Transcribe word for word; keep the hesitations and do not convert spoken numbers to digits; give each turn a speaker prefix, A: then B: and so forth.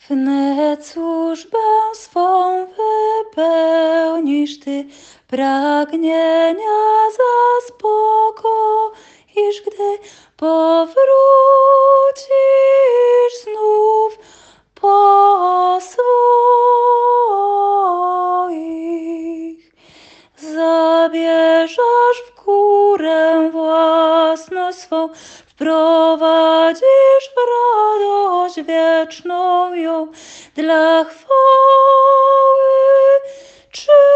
A: Wnet służbę swą wypełnisz Ty, pragnienia zaspokoisz, gdy powrócisz znów po swoich. Zabierzesz w górę własność swą, wprowadzisz w radość wieczną ją dla chwały. Czy